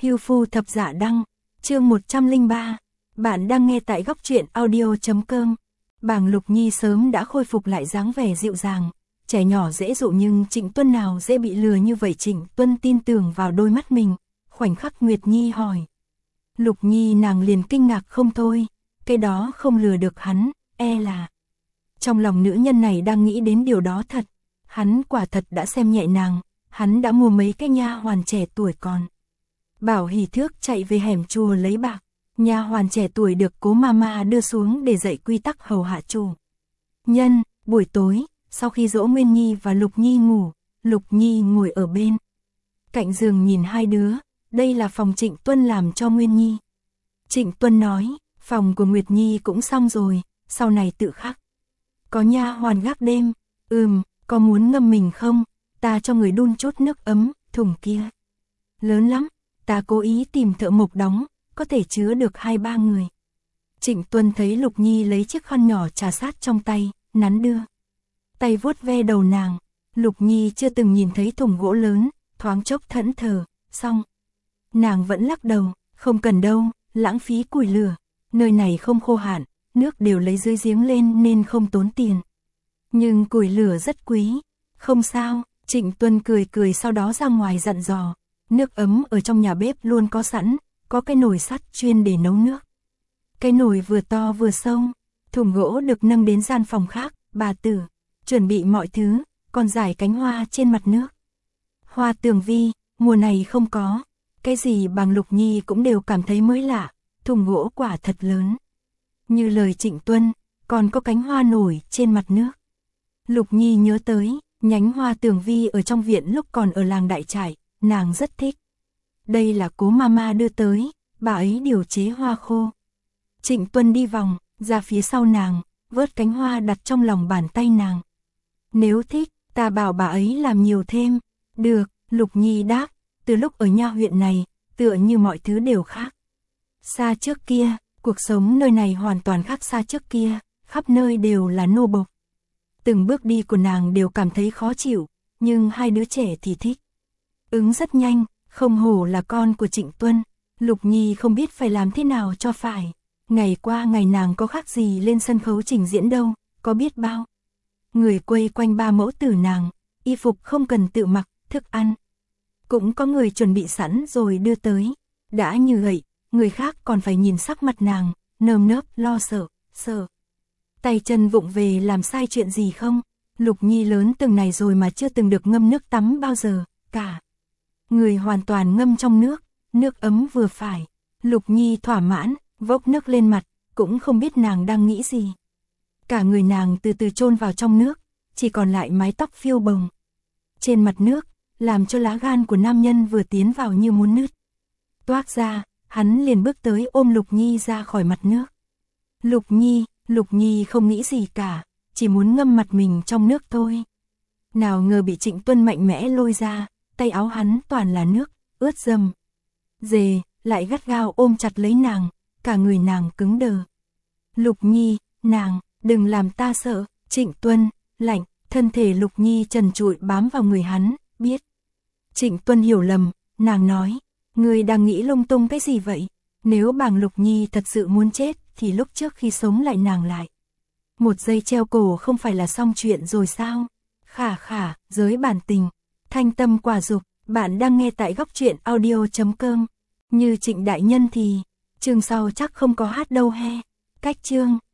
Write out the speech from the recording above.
Hưu Phu Thập Dạ Đăng, chương 103. Bạn đang nghe tại góc truyện audio.com. Bàng Lục Nhi sớm đã khôi phục lại dáng vẻ dịu dàng, trẻ nhỏ dễ dụ nhưng Trịnh Tuân nào dễ bị lừa như vậy. Trịnh Tuân tin tưởng vào đôi mắt mình, khoảnh khắc Nguyệt Nhi hỏi. Lục Nhi nàng liền kinh ngạc không thôi, cái đó không lừa được hắn, e là. Trong lòng nữ nhân này đang nghĩ đến điều đó thật, hắn quả thật đã xem nhẹ nàng, hắn đã mua mấy cái nha hoàn trẻ tuổi còn. Bảo hỉ thước chạy về hẻm chùa lấy bạc, nha hoàn trẻ tuổi được cố mama đưa xuống để dạy quy tắc hầu hạ chủ nhân. Buổi tối, sau khi dỗ Nguyên Nhi và Lục Nhi ngủ, Lục Nhi ngồi ở bên cạnh giường nhìn hai đứa, đây là phòng Trịnh Tuân làm cho Nguyên Nhi. Trịnh Tuân nói, phòng của Nguyệt Nhi cũng xong rồi, sau này tự khắc. Có nha hoàn gác đêm, có muốn ngâm mình không, ta cho người đun chút nước ấm, thùng kia lớn lắm, ta cố ý tìm thợ mộc đóng, có thể chứa được 2-3 người. Trịnh Tuân thấy Lục Nhi lấy chiếc khăn nhỏ trà sát trong tay, nắn đưa tay vuốt ve đầu nàng. Lục Nhi chưa từng nhìn thấy thùng gỗ lớn, thoáng chốc thẫn thờ, xong. Nàng vẫn lắc đầu, không cần đâu, lãng phí củi lửa, nơi này không khô hạn, nước đều lấy dưới giếng lên nên không tốn tiền. Nhưng củi lửa rất quý. Không sao, Trịnh Tuân cười cười sau đó ra ngoài dặn dò. Nước ấm ở trong nhà bếp luôn có sẵn, có cái nồi sắt chuyên để nấu nước. Cái nồi vừa to vừa sâu, thùng gỗ được nâng đến gian phòng khác, bà tử chuẩn bị mọi thứ, còn rải cánh hoa trên mặt nước. Hoa tường vi, mùa này không có, cái gì Bàng Lục Nhi cũng đều cảm thấy mới lạ, thùng gỗ quả thật lớn. Như lời Trịnh Tuân, còn có cánh hoa nổi trên mặt nước. Lục Nhi nhớ tới, nhánh hoa tường vi ở trong viện lúc còn ở làng Đại Trải, nàng rất thích. Đây là cố mama đưa tới, bà ấy điều chế hoa khô. Trịnh Tuân đi vòng, ra phía sau nàng, vớt cánh hoa đặt trong lòng bàn tay nàng. Nếu thích, ta bảo bà ấy làm nhiều thêm. Được, Lục Nhi đáp, từ lúc ở nha huyện này, tựa như mọi thứ đều khác. Xa trước kia, cuộc sống nơi này hoàn toàn khác xa trước kia, khắp nơi đều là nô bộc. Từng bước đi của nàng đều cảm thấy khó chịu, nhưng hai đứa trẻ thì thích. Ứng rất nhanh, không hổ là con của Trịnh Tuân, Lục Nhi không biết phải làm thế nào cho phải. Ngày qua ngày nàng có khác gì lên sân khấu trình diễn đâu, có biết bao người quây quanh ba mẫu tử nàng, y phục không cần tự mặc, thức ăn cũng có người chuẩn bị sẵn rồi đưa tới. Đã như vậy, người khác còn phải nhìn sắc mặt nàng, nơm nớp lo sợ. Tay chân vụng về làm sai chuyện gì không? Lục Nhi lớn từng này rồi mà chưa từng được ngâm nước tắm bao giờ, cả người hoàn toàn ngâm trong nước, nước ấm vừa phải. Lục Nhi thỏa mãn, vốc nước lên mặt, cũng không biết nàng đang nghĩ gì. Cả người nàng từ từ chôn vào trong nước, chỉ còn lại mái tóc phiêu bồng trên mặt nước, làm cho lá gan của nam nhân vừa tiến vào như muốn nứt toác ra. Hắn liền bước tới ôm Lục Nhi ra khỏi mặt nước. Lục Nhi không nghĩ gì cả, chỉ muốn ngâm mặt mình trong nước thôi. Nào ngờ bị Trịnh Tuân mạnh mẽ lôi ra, tay áo hắn toàn là nước, ướt rầm rề, lại gắt gao ôm chặt lấy nàng, cả người nàng cứng đờ. Lục Nhi, nàng, đừng làm ta sợ. Trịnh Tuân, lạnh, thân thể Lục Nhi trần trụi bám vào người hắn, biết. Trịnh Tuân hiểu lầm, nàng nói, ngươi đang nghĩ lung tung cái gì vậy? Nếu Bàng Lục Nhi thật sự muốn chết, thì lúc trước khi sống lại nàng lại. Một giây treo cổ không phải là xong chuyện rồi sao? Khả, giới bản tình, thanh tâm quả dục, bạn đang nghe tại góc truyện audio.com. Như Trịnh đại nhân thì, chương sau chắc không có hát đâu he. Cách chương.